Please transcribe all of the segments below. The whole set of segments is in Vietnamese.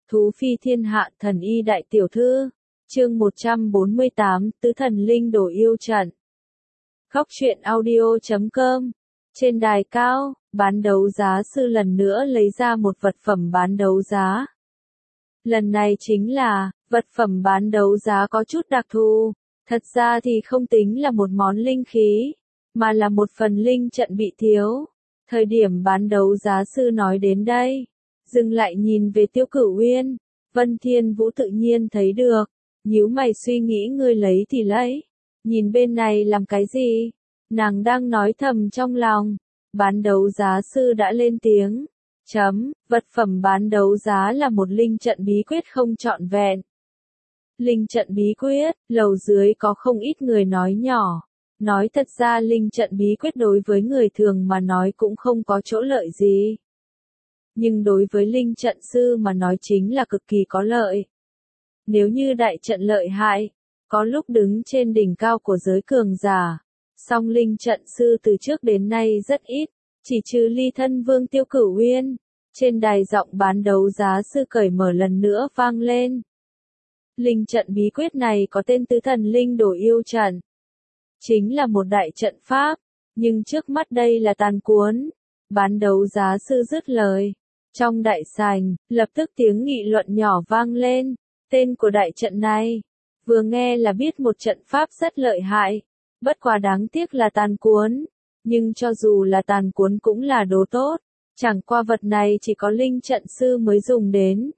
Thú phi thiên hạ thần y đại tiểu thư. Chương 148, tứ thần linh đổ yêu trận. Góc truyện audio.com. Trên đài cao, bán đấu giá sư lần nữa lấy ra một vật phẩm bán đấu giá. Lần này chính là, vật phẩm bán đấu giá có chút đặc thù. Thật ra thì không tính là một món linh khí, mà là một phần linh trận bị thiếu. Thời điểm bán đấu giá sư nói đến đây, dừng lại nhìn về Tiêu Cửu Uyên. Vân Thiên Vũ tự nhiên thấy được, nhíu mày suy nghĩ ngươi lấy thì lấy, nhìn bên này làm cái gì? Nàng đang nói thầm trong lòng. Bán đấu giá sư đã lên tiếng. Vật phẩm bán đấu giá là một linh trận bí quyết không trọn vẹn. Linh trận bí quyết, lầu dưới có không ít người nói nhỏ. Nói thật ra linh trận bí quyết đối với người thường mà nói cũng không có chỗ lợi gì. Nhưng đối với linh trận sư mà nói chính là cực kỳ có lợi. Nếu như đại trận lợi hại, có lúc đứng trên đỉnh cao của giới cường giả, song linh trận sư từ trước đến nay rất ít, chỉ trừ Ly Thân Vương Tiêu Cửu Uyên. Trên đài giọng bán đấu giá sư cởi mở lần nữa vang lên. Linh trận bí quyết này có tên tứ thần linh đổ yêu trận. Chính là một đại trận pháp, nhưng trước mắt đây là tàn cuốn. Bán đấu giá sư dứt lời. Trong đại sảnh, lập tức tiếng nghị luận nhỏ vang lên. Tên của đại trận này, vừa nghe là biết một trận pháp rất lợi hại. Bất quá đáng tiếc là tàn cuốn. Nhưng cho dù là tàn cuốn cũng là đồ tốt. Chẳng qua vật này chỉ có linh trận sư mới dùng đến.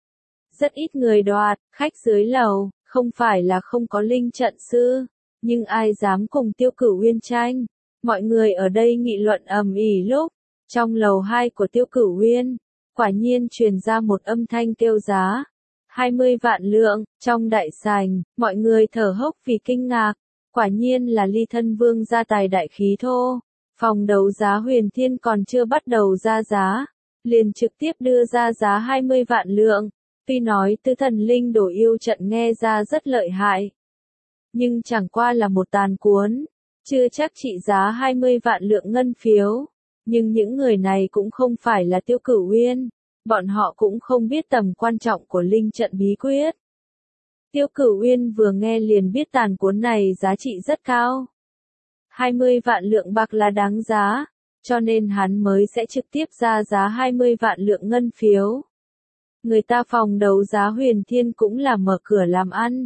Rất ít người đoạt, khách dưới lầu, không phải là không có linh trận sư. Nhưng ai dám cùng Tiêu Cửu Uyên tranh. Mọi người ở đây nghị luận ầm ĩ lúc. Trong lầu 2 của Tiêu Cửu Uyên, quả nhiên truyền ra một âm thanh kêu giá. 20 vạn lượng, trong đại sảnh, mọi người thở hốc vì kinh ngạc. Quả nhiên là Ly Thân Vương ra tài đại khí thô. Phòng đấu giá Huyền Thiên còn chưa bắt đầu ra giá, liền trực tiếp đưa ra giá 20 vạn lượng. Tuy nói tứ thần linh đổ yêu trận nghe ra rất lợi hại, nhưng chẳng qua là một tàn cuốn, chưa chắc trị giá 20 vạn lượng ngân phiếu. Nhưng những người này cũng không phải là Tiêu Cửu Uyên, bọn họ cũng không biết tầm quan trọng của linh trận bí quyết. Tiêu Cửu Uyên vừa nghe liền biết tàn cuốn này giá trị rất cao. 20 vạn lượng bạc là đáng giá, cho nên hắn mới sẽ trực tiếp ra giá 20 vạn lượng ngân phiếu. Người ta phòng đấu giá Huyền Thiên cũng là mở cửa làm ăn.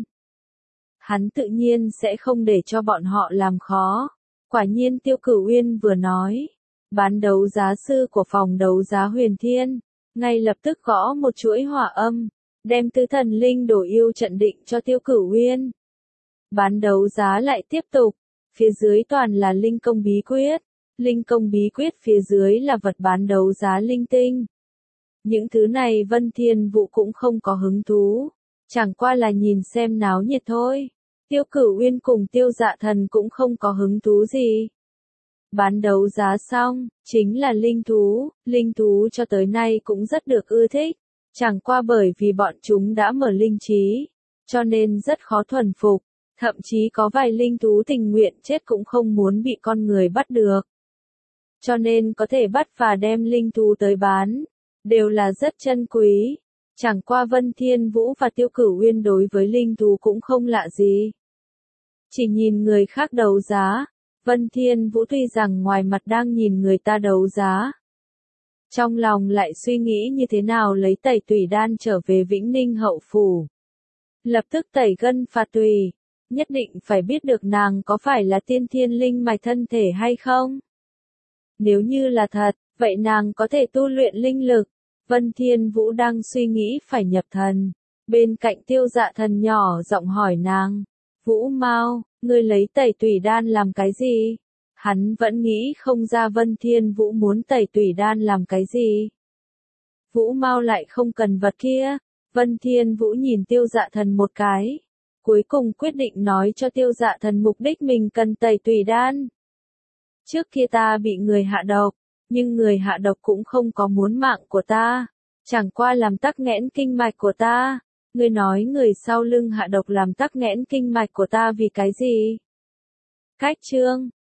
Hắn tự nhiên sẽ không để cho bọn họ làm khó. Quả nhiên Tiêu Cửu Uyên vừa nói, bán đấu giá sư của phòng đấu giá Huyền Thiên, ngay lập tức gõ một chuỗi hòa âm, đem tứ thần linh đổ yêu trận định cho Tiêu Cửu Uyên. Bán đấu giá lại tiếp tục. Phía dưới toàn là linh công bí quyết. Linh công bí quyết phía dưới là vật bán đấu giá linh tinh. Những thứ này Vân Thiên Vũ cũng không có hứng thú. Chẳng qua là nhìn xem náo nhiệt thôi. Tiêu Cửu Uyên cùng Tiêu Dạ Thần cũng không có hứng thú gì. Bán đấu giá xong, chính là linh thú. Linh thú cho tới nay cũng rất được ưa thích. Chẳng qua bởi vì bọn chúng đã mở linh trí, cho nên rất khó thuần phục. Thậm chí có vài linh thú tình nguyện chết cũng không muốn bị con người bắt được. Cho nên có thể bắt và đem linh thú tới bán, đều là rất chân quý. Chẳng qua Vân Thiên Vũ và Tiêu Cửu Uyên đối với linh thú cũng không lạ gì. Chỉ nhìn người khác đấu giá, Vân Thiên Vũ tuy rằng ngoài mặt đang nhìn người ta đấu giá, trong lòng lại suy nghĩ như thế nào lấy tẩy tùy đan trở về Vĩnh Ninh hậu phủ. Lập tức tẩy gân phạt tùy. Nhất định phải biết được nàng có phải là tiên thiên linh mạch thân thể hay không. Nếu như là thật, vậy nàng có thể tu luyện linh lực. Vân Thiên Vũ đang suy nghĩ phải nhập thần. Bên cạnh Tiêu Dạ Thần nhỏ giọng hỏi nàng. Vũ Mao, ngươi lấy tẩy tùy đan làm cái gì? Hắn vẫn nghĩ không ra Vân Thiên Vũ muốn tẩy tùy đan làm cái gì. Vũ Mao lại không cần vật kia. Vân Thiên Vũ nhìn Tiêu Dạ Thần một cái. Cuối cùng quyết định nói cho Tiêu Dạ Thần mục đích mình cần tẩy tùy đan. Trước kia ta bị người hạ độc, nhưng người hạ độc cũng không có muốn mạng của ta, chẳng qua làm tắc nghẽn kinh mạch của ta. Ngươi nói người sau lưng hạ độc làm tắc nghẽn kinh mạch của ta vì cái gì? Cách chương,